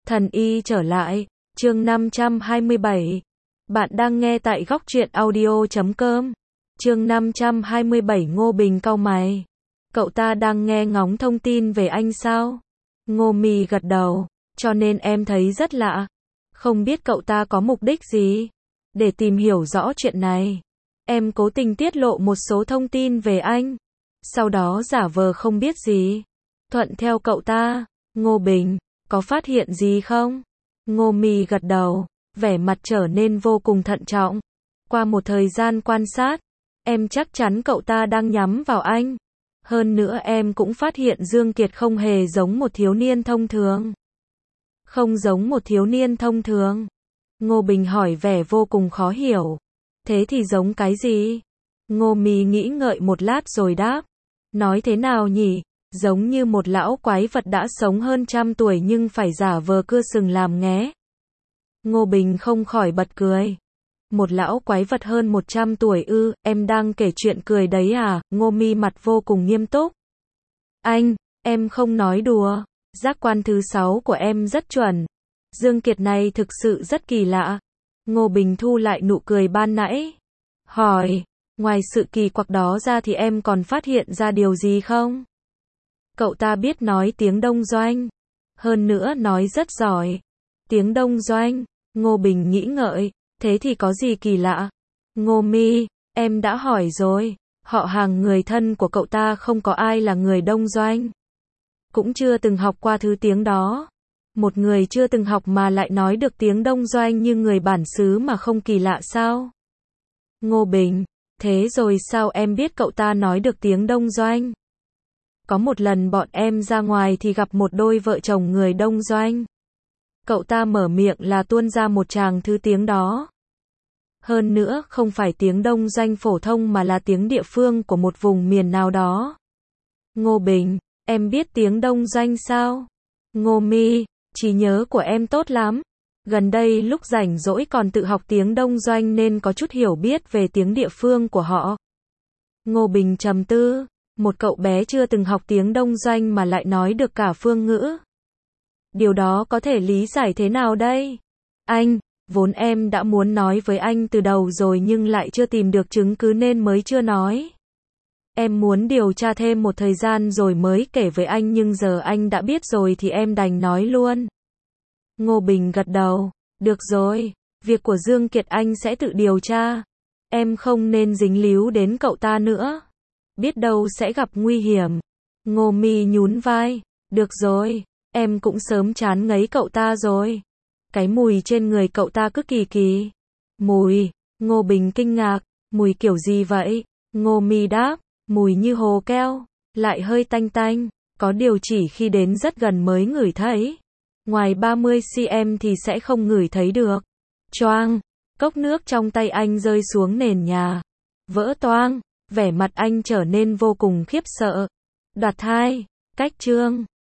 Thần y trở lại, chương 527. Bạn đang nghe tại góc truyện audio.com. Chương 527 Ngô Bình cau mày. Cậu ta đang nghe ngóng thông tin về anh sao? Ngô Mì gật đầu, cho nên em thấy rất lạ. Không biết cậu ta có mục đích gì? Để tìm hiểu rõ chuyện này, em cố tình tiết lộ một số thông tin về anh, sau đó giả vờ không biết gì. Thuận theo cậu ta. Ngô Bình, có phát hiện gì không? Ngô Mì gật đầu, vẻ mặt trở nên vô cùng thận trọng. Qua một thời gian quan sát, em chắc chắn cậu ta đang nhắm vào anh. Hơn nữa em cũng phát hiện Dương Kiệt không hề giống một thiếu niên thông thường. Không giống một thiếu niên thông thường. Ngô Bình hỏi vẻ vô cùng khó hiểu. Thế thì giống cái gì? Ngô Mì nghĩ ngợi một lát rồi đáp. Nói thế nào nhỉ? Giống như một lão quái vật đã sống hơn 100 tuổi nhưng phải giả vờ cưa sừng làm nghé. Ngô Bình không khỏi bật cười. Một lão quái vật hơn 100 tuổi ư? Em đang kể chuyện cười đấy à? Ngô Mì mặt vô cùng nghiêm túc. Anh, em không nói đùa. Giác quan thứ 6 của em rất chuẩn. Dương Kiệt này thực sự rất kỳ lạ. Ngô Bình thu lại nụ cười ban nãy. Hỏi, ngoài sự kỳ quặc đó ra thì em còn phát hiện ra điều gì không? Cậu ta biết nói tiếng Đông Doanh. Hơn nữa nói rất giỏi. Tiếng Đông Doanh. Ngô Bình nghĩ ngợi. Thế thì có gì kỳ lạ? Ngô Mì, em đã hỏi rồi. Họ hàng người thân của cậu ta không có ai là người Đông Doanh. Cũng chưa từng học qua thứ tiếng đó. Một người chưa từng học mà lại nói được tiếng Đông Doanh như người bản xứ mà không kỳ lạ sao? Ngô Bình, thế rồi sao em biết cậu ta nói được tiếng Đông Doanh? Có một lần bọn em ra ngoài thì gặp một đôi vợ chồng người Đông Doanh. Cậu ta mở miệng là tuôn ra một tràng thứ tiếng đó. Hơn nữa không phải tiếng Đông Doanh phổ thông mà là tiếng địa phương của một vùng miền nào đó. Ngô Bình, em biết tiếng Đông Doanh sao? Ngô Mì, trí nhớ của em tốt lắm. Gần đây lúc rảnh rỗi còn tự học tiếng Đông Doanh nên có chút hiểu biết về tiếng địa phương của họ. Ngô Bình trầm tư. Một cậu bé chưa từng học tiếng Đông Doanh mà lại nói được cả phương ngữ. Điều đó có thể lý giải thế nào đây? Anh, vốn em đã muốn nói với anh từ đầu rồi nhưng lại chưa tìm được chứng cứ nên mới chưa nói. Em muốn điều tra thêm một thời gian rồi mới kể với anh nhưng giờ anh đã biết rồi thì em đành nói luôn. Ngô Bình gật đầu. Được rồi, việc của Dương Kiệt anh sẽ tự điều tra. Em không nên dính líu đến cậu ta nữa. Biết đâu sẽ gặp nguy hiểm. Ngô Mì nhún vai. Được rồi, em cũng sớm chán ngấy cậu ta rồi. Cái mùi trên người cậu ta cứ kỳ kỳ. Mùi? Ngô Bình kinh ngạc. Mùi kiểu gì vậy? Ngô Mì đáp. Mùi như hồ keo, lại hơi tanh tanh. Có điều chỉ khi đến rất gần mới ngửi thấy. Ngoài 30 cm thì sẽ không ngửi thấy được. Choang, cốc nước trong tay anh rơi xuống nền nhà. Vỡ toang, vẻ mặt anh trở nên vô cùng khiếp sợ. Đoạt thai, cách chương.